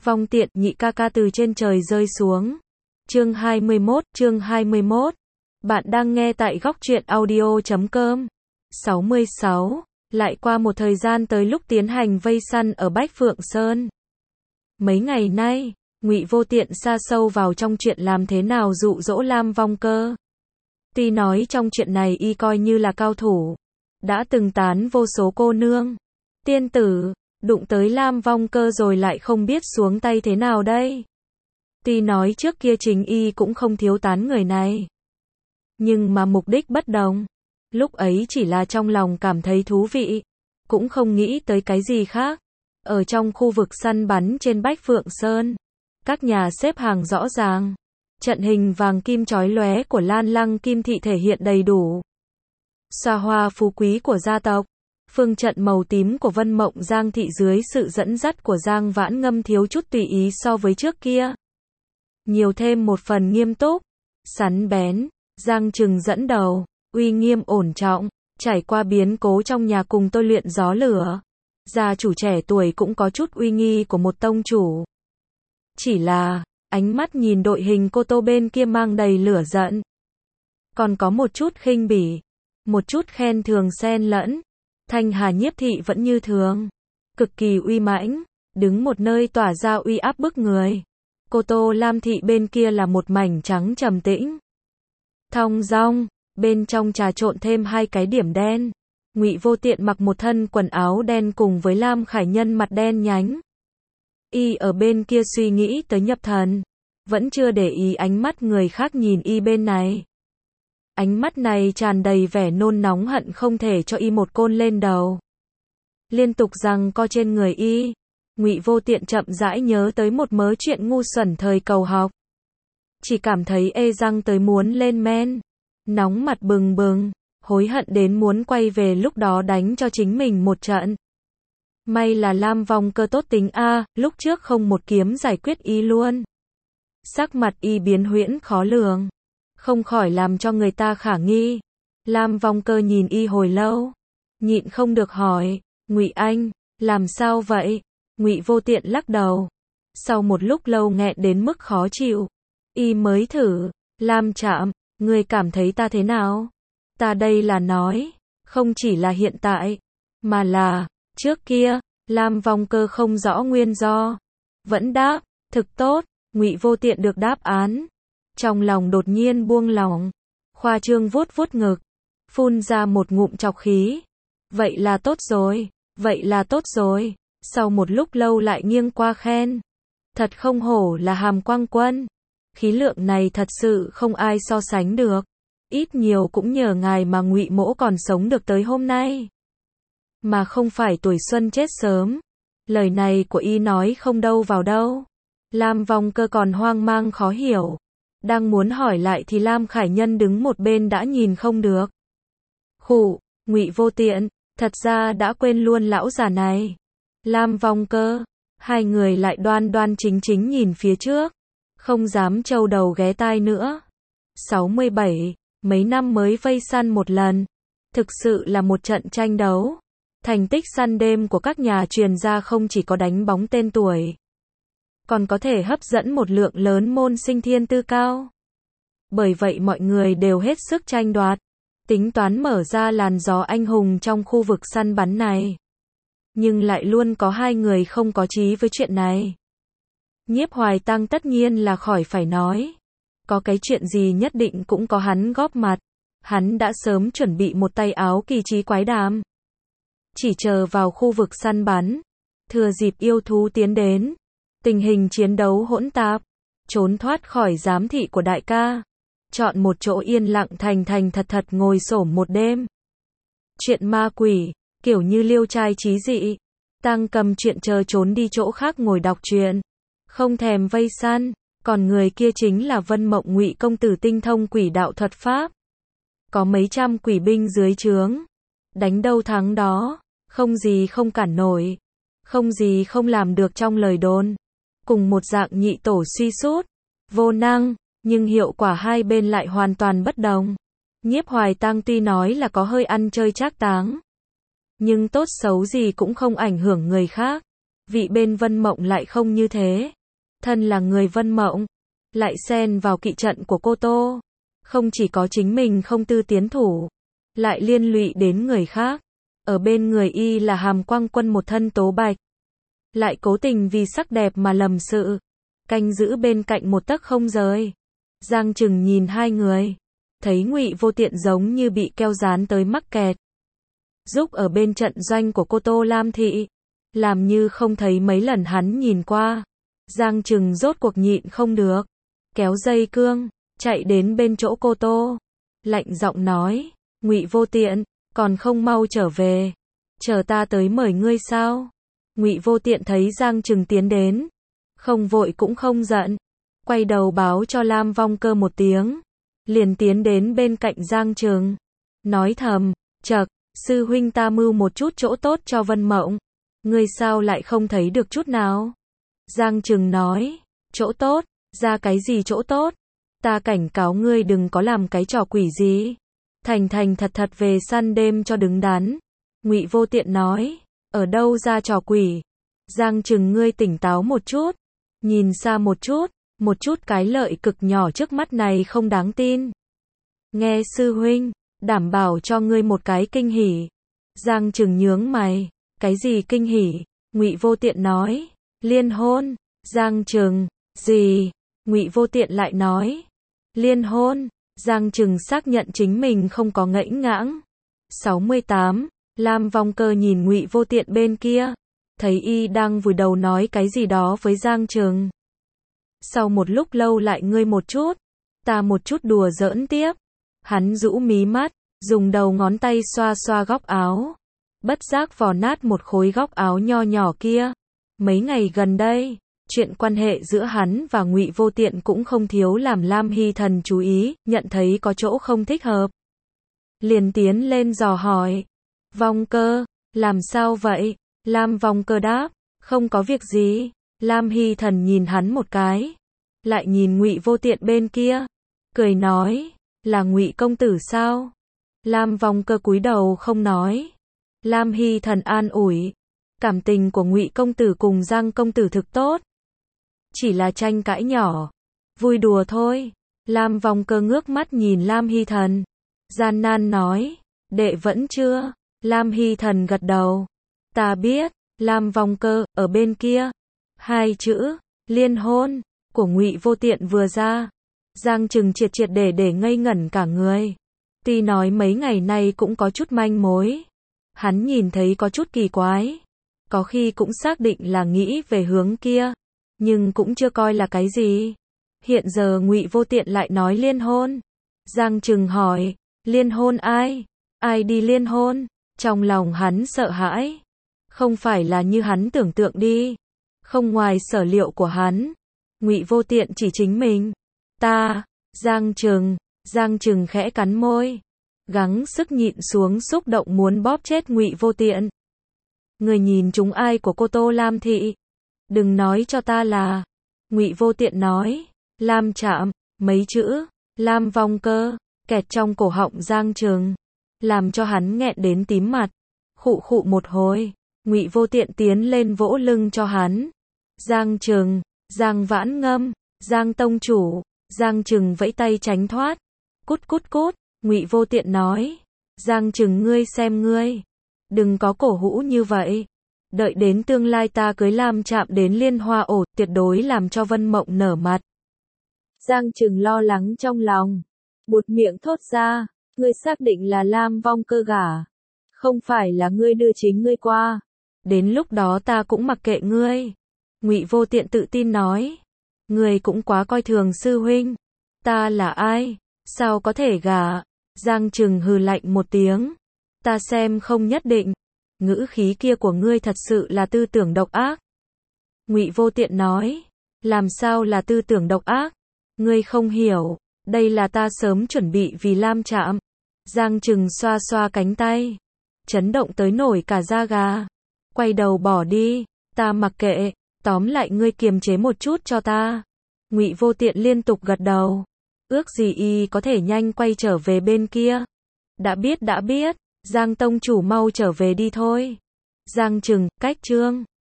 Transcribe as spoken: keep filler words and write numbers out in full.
Vong tiện, nhị ca ca từ trên trời rơi xuống. Chương hai mươi mốt, chương hai mươi mốt. Bạn đang nghe tại góc truyện audio chấm com. sáu mươi sáu. Lại qua một thời gian tới lúc tiến hành vây săn ở Bách Phượng Sơn. Mấy ngày nay, Ngụy Vô Tiện sa sâu vào trong chuyện làm thế nào dụ dỗ Lam Vong Cơ. Tuy nói trong chuyện này y coi như là cao thủ, đã từng tán vô số cô nương, tiên tử, đụng tới Lam Vong Cơ rồi lại không biết xuống tay thế nào đây. Tuy nói trước kia chính y cũng không thiếu tán người này, nhưng mà mục đích bất đồng. Lúc ấy chỉ là trong lòng cảm thấy thú vị, cũng không nghĩ tới cái gì khác. Ở trong khu vực săn bắn trên Bách Phượng Sơn, các nhà xếp hàng rõ ràng, trận hình vàng kim chói lóe của Lan Lăng Kim Thị thể hiện đầy đủ. Xa hoa phú quý của gia tộc, phương trận màu tím của Vân Mộng Giang Thị dưới sự dẫn dắt của Giang Vãn Ngâm thiếu chút tùy ý so với trước kia. Nhiều thêm một phần nghiêm túc, sắn bén, Giang Trừng dẫn đầu, uy nghiêm ổn trọng, trải qua biến cố trong nhà cùng tôi luyện gió lửa. Gia chủ trẻ tuổi cũng có chút uy nghi của một tông chủ. Chỉ là, ánh mắt nhìn đội hình cô tô bên kia mang đầy lửa giận. Còn có một chút khinh bỉ, một chút khen thường xen lẫn. Thanh Hà Nhiếp Thị vẫn như thường, cực kỳ uy mãnh, đứng một nơi tỏa ra uy áp bức người. Cô Tô Lam Thị bên kia là một mảnh trắng trầm tĩnh, thong dong, bên trong trà trộn thêm hai cái điểm đen. Ngụy Vô Tiện mặc một thân quần áo đen cùng với Lam Khải Nhân mặt đen nhánh. Y ở bên kia suy nghĩ tới nhập thần, vẫn chưa để ý ánh mắt người khác nhìn y bên này. Ánh mắt này tràn đầy vẻ nôn nóng hận không thể cho y một côn lên đầu. Liên tục giằng co trên người y, Ngụy Vô Tiện chậm rãi nhớ tới một mớ chuyện ngu xuẩn thời cầu học. Chỉ cảm thấy ê răng tới muốn lên men, nóng mặt bừng bừng, hối hận đến muốn quay về lúc đó đánh cho chính mình một trận. May là Lam Vong Cơ tốt tính a, lúc trước không một kiếm giải quyết y luôn. Sắc mặt y biến huyễn khó lường, không khỏi làm cho người ta khả nghi. Lam Vong Cơ nhìn y hồi lâu, nhịn không được hỏi, Ngụy anh, làm sao vậy? Ngụy Vô Tiện lắc đầu. Sau một lúc lâu nghẹn đến mức khó chịu, y mới thử, Lam Trạm, ngươi cảm thấy ta thế nào? Ta đây là nói, không chỉ là hiện tại, mà là, trước kia. Lam Vong Cơ không rõ nguyên do, vẫn đáp, thực tốt. Ngụy Vô Tiện được đáp án, trong lòng đột nhiên buông lỏng, khoa trương vuốt vuốt ngực, phun ra một ngụm trọc khí. Vậy là tốt rồi, vậy là tốt rồi. Sau một lúc lâu lại nghiêng qua khen, thật không hổ là Hàm Quang Quân, khí lượng này thật sự không ai so sánh được. Ít nhiều cũng nhờ ngài mà Ngụy mỗ còn sống được tới hôm nay, mà không phải tuổi xuân chết sớm. Lời này của y nói không đâu vào đâu. Lam Vong Cơ còn hoang mang khó hiểu, đang muốn hỏi lại thì Lam Khải Nhân đứng một bên đã nhìn không được. Khụ, Ngụy Vô Tiện, thật ra đã quên luôn lão già này. Lam Vong Cơ, hai người lại đoan đoan chính chính nhìn phía trước, không dám trâu đầu ghé tai nữa. sáu mươi bảy, mấy năm mới vây săn một lần, thực sự là một trận tranh đấu. Thành tích săn đêm của các nhà truyền ra không chỉ có đánh bóng tên tuổi, còn có thể hấp dẫn một lượng lớn môn sinh thiên tư cao. Bởi vậy mọi người đều hết sức tranh đoạt, tính toán mở ra làn gió anh hùng trong khu vực săn bắn này. Nhưng lại luôn có hai người không có chí với chuyện này. Nhiếp Hoài Tăng tất nhiên là khỏi phải nói. Có cái chuyện gì nhất định cũng có hắn góp mặt. Hắn đã sớm chuẩn bị một tay áo kỳ trí quái đàm, chỉ chờ vào khu vực săn bắn, thừa dịp yêu thú tiến đến, tình hình chiến đấu hỗn tạp, trốn thoát khỏi giám thị của đại ca, chọn một chỗ yên lặng thành thành thật thật ngồi xổm một đêm. Chuyện ma quỷ, kiểu như liêu trai trí dị, Tăng cầm chuyện chờ trốn đi chỗ khác ngồi đọc truyện, không thèm vây săn. Còn người kia chính là Vân Mộng Ngụy công tử tinh thông quỷ đạo thuật pháp, có mấy trăm quỷ binh dưới trướng, đánh đâu thắng đó, không gì không cản nổi, không gì không làm được trong lời đồn. Cùng một dạng nhị tổ suy sút, vô năng, nhưng hiệu quả hai bên lại hoàn toàn bất đồng. Nhiếp Hoài Tăng tuy nói là có hơi ăn chơi trác táng, nhưng tốt xấu gì cũng không ảnh hưởng người khác. Vị bên Vân Mộng lại không như thế. Thân là người Vân Mộng, lại xen vào kỵ trận của Cô Tô. Không chỉ có chính mình không tư tiến thủ, lại liên lụy đến người khác. Ở bên người y là Hàm Quang Quân một thân tố bạch, lại cố tình vì sắc đẹp mà lầm sự, canh giữ bên cạnh một tấc không rời. Giang Trừng nhìn hai người, thấy Ngụy Vô Tiện giống như bị keo dán tới mắc kẹt. Giúp ở bên trận doanh của cô Tô Lam Thị, làm như không thấy mấy lần hắn nhìn qua. Giang Trừng rốt cuộc nhịn không được, kéo dây cương, chạy đến bên chỗ cô Tô, lạnh giọng nói, Ngụy Vô Tiện, còn không mau trở về, chờ ta tới mời ngươi sao? Ngụy Vô Tiện thấy Giang Trừng tiến đến, không vội cũng không giận, quay đầu báo cho Lam Vong Cơ một tiếng, liền tiến đến bên cạnh Giang Trừng, nói thầm, chậc, sư huynh ta mưu một chút chỗ tốt cho Vân Mộng, ngươi sao lại không thấy được chút nào? Giang Trừng nói, chỗ tốt, ra cái gì chỗ tốt? Ta cảnh cáo ngươi đừng có làm cái trò quỷ gì. Thành thành thật thật về săn đêm cho đứng đắn. Ngụy Vô Tiện nói, ở đâu ra trò quỷ? Giang Trừng ngươi tỉnh táo một chút, nhìn xa một chút, một chút cái lợi cực nhỏ trước mắt này không đáng tin. Nghe sư huynh, đảm bảo cho ngươi một cái kinh hỉ. Giang Trừng nhướng mày, cái gì kinh hỉ? Ngụy Vô Tiện nói, liên hôn. Giang Trừng, gì? Ngụy Vô Tiện lại nói, liên hôn. Giang Trừng xác nhận chính mình không có ngẫy ngãng. sáu mươi tám, Lam Vong Cơ nhìn Ngụy Vô Tiện bên kia, thấy y đang vùi đầu nói cái gì đó với Giang Trừng. Sau một lúc lâu lại ngươi một chút, ta một chút đùa giỡn tiếp. Hắn rũ mí mắt, dùng đầu ngón tay xoa xoa góc áo, bất giác vò nát một khối góc áo nho nhỏ kia. Mấy ngày gần đây, chuyện quan hệ giữa hắn và Ngụy Vô Tiện cũng không thiếu làm Lam Hy Thần chú ý, nhận thấy có chỗ không thích hợp. Liền tiến lên dò hỏi, Vong Cơ, làm sao vậy? Lam Vong Cơ đáp, không có việc gì. Lam Hy Thần nhìn hắn một cái, lại nhìn Ngụy Vô Tiện bên kia, cười nói, là Ngụy công tử sao? Lam Vong Cơ cúi đầu không nói. Lam Hy Thần an ủi, cảm tình của Ngụy công tử cùng Giang công tử thực tốt, chỉ là tranh cãi nhỏ, vui đùa thôi. Lam Vong Cơ ngước mắt nhìn Lam Hy Thần, gian nan nói, đệ vẫn chưa? Lam Hy Thần gật đầu, ta biết. Lam Vong Cơ, ở bên kia, hai chữ, liên hôn, của Ngụy Vô Tiện vừa ra, Giang Trừng triệt triệt để để ngây ngẩn cả người. Tuy nói mấy ngày nay cũng có chút manh mối, hắn nhìn thấy có chút kỳ quái, có khi cũng xác định là nghĩ về hướng kia, nhưng cũng chưa coi là cái gì. Hiện giờ Ngụy Vô Tiện lại nói liên hôn. Giang Trừng hỏi, liên hôn ai? Ai đi liên hôn? Trong lòng hắn sợ hãi. Không phải là như hắn tưởng tượng đi. Không ngoài sở liệu của hắn, Ngụy Vô Tiện chỉ chính mình. Ta, Giang Trừng, Giang Trừng khẽ cắn môi, gắng sức nhịn xuống xúc động muốn bóp chết Ngụy Vô Tiện. Người nhìn chúng ai của cô Tô Lam Thị? Đừng nói cho ta là. Ngụy Vô Tiện nói, Lam Trạm, mấy chữ, Lam Vong Cơ, kẹt trong cổ họng Giang Trừng, làm cho hắn nghẹn đến tím mặt. Khụ khụ một hồi, Ngụy Vô Tiện tiến lên vỗ lưng cho hắn. Giang Trừng, Giang Vãn Ngâm, Giang tông chủ. Giang Trừng vẫy tay tránh thoát. Cút cút cút, Ngụy Vô Tiện nói, Giang Trừng ngươi xem ngươi, đừng có cổ hũ như vậy. Đợi đến tương lai ta cưới Lam Trạm đến Liên Hoa ổ, tuyệt đối làm cho Vân Mộng nở mặt. Giang Trừng lo lắng trong lòng, buột miệng thốt ra, ngươi xác định là Lam Vong Cơ gả, không phải là ngươi đưa chính ngươi qua. Đến lúc đó ta cũng mặc kệ ngươi. Ngụy Vô Tiện tự tin nói, ngươi cũng quá coi thường sư huynh. Ta là ai? Sao có thể gả? Giang Trừng hừ lạnh một tiếng, ta xem không nhất định. Ngữ khí kia của ngươi thật sự là tư tưởng độc ác. Ngụy Vô Tiện nói, làm sao là tư tưởng độc ác? Ngươi không hiểu, đây là ta sớm chuẩn bị vì Lam Trạm. Giang Trừng xoa xoa cánh tay, chấn động tới nổi cả da gà. Quay đầu bỏ đi, ta mặc kệ, tóm lại ngươi kiềm chế một chút cho ta. Ngụy Vô Tiện liên tục gật đầu, ước gì y có thể nhanh quay trở về bên kia. Đã biết đã biết, Giang tông chủ mau trở về đi thôi. Giang Trừng, cách chương